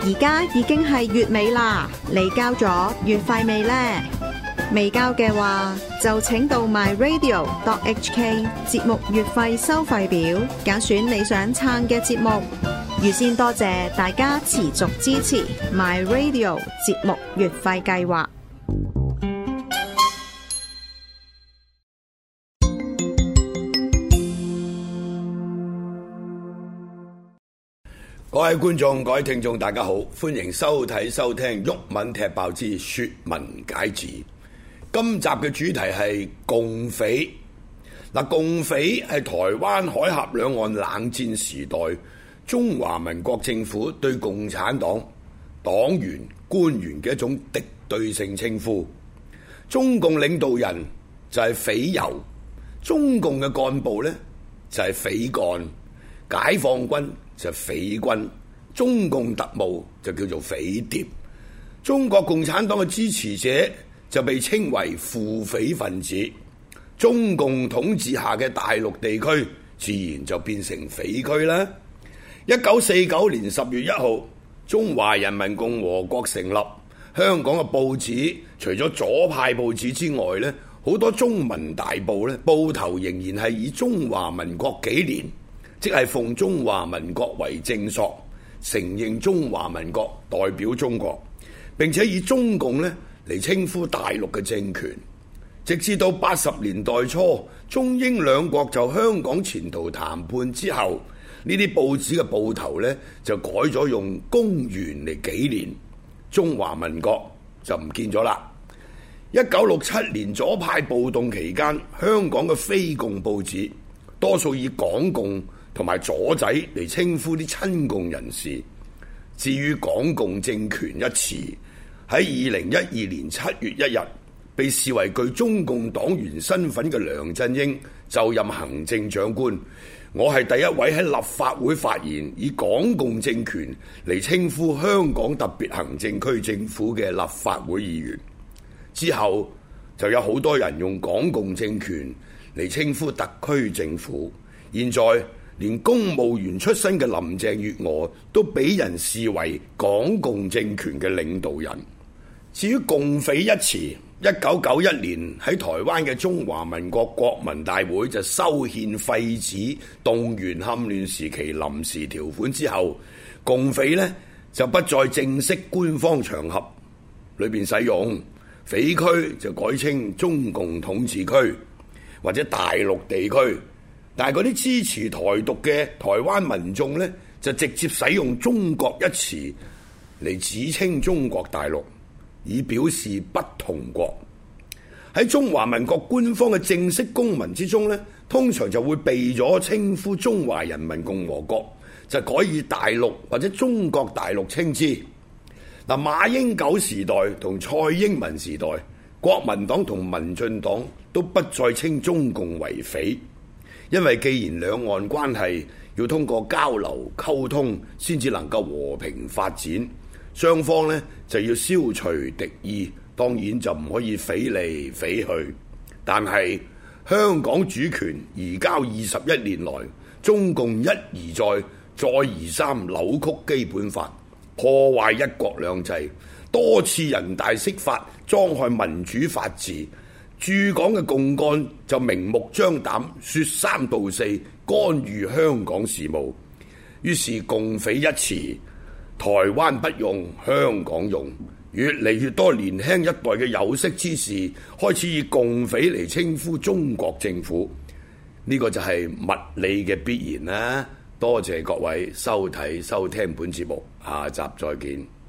而家已經係月尾啦，你交咗月費未呢？未交嘅話，就請到 myradio.hk 節目月費收費表，揀選你想撐嘅節目。預先多謝大家持續支持 myradio 節目月費計劃。 各位觀眾、各位聽眾，大家好，歡迎收睇、收聽《毓民踢爆之說文解字》。今集嘅主題係共匪。共匪係台灣海峽兩岸冷戰時代中華民國政府對共產黨黨員官員嘅一種敵對性稱呼。中共領導人就係匪酋，中共嘅幹部呢就係匪幹，解放軍就係匪軍，中共特務就叫做匪諜，中國共產黨嘅支持者就被稱為附匪分子，中共統治下嘅大陸地區自然就變成匪區啦。1949年10月1號，中華人民共和國成立，香港嘅報紙除咗左派報紙之外呢，好多中文大報呢，報頭仍然係以中華民國紀年，即係奉中華民國為正朔，承認中華民國代表中國，並且以中共呢嚟稱呼大陸嘅政權。直至到80年代初，中英兩國就香港前途談判之後，呢啲報紙嘅報頭呢就改咗用公元嚟紀年，中華民國就唔見咗啦。1967年左派暴動期間，香港嘅非共報紙多數以港共同埋左仔嚟稱呼啲親共人士。至於港共政權一詞，喺2012年7月1日，被視為具中共黨員身份嘅梁振英就任行政長官。我係第一位喺立法會發言以港共政權嚟稱呼香港特別行政區政府嘅立法會議員。之後就有好多人用港共政權嚟稱呼特區政府。現在連公務員出身嘅林鄭月娥都俾人視為港共政權嘅領導人。至於共匪一詞，1991年喺台灣嘅中華民國國民大會就修憲廢止動員戡亂時期臨時條款之後，共匪呢就不再正式官方場合裏邊使用，匪區就改稱中共統治區或者大陸地區。但係嗰啲支持台獨嘅台灣民眾呢，就直接使用中國一詞嚟指稱中國大陸，以表示不同國。喺中華民國官方嘅正式公文之中呢，通常就會避咗稱呼中華人民共和國，就改以大陸或者中國大陸稱之。馬英九時代同蔡英文時代，國民黨同民進黨都不再稱中共為匪。因為既然兩岸關係要通過交流溝通先至能夠和平發展，雙方呢就要消除敵意，當然就唔可以匪嚟匪去。但係香港主權移交21年來，中共一而再、再而三扭曲基本法，破壞一國兩制，多次人大釋法，傷害民主法治。駐港嘅共幹就明目張膽說三道四，干預香港事務。於是共匪一詞，台灣不用，香港用。越嚟越多年輕一代嘅有識之士開始以共匪嚟稱呼中國政府，呢個就係物理嘅必然啦。多謝各位收睇收聽本節目，下集再見。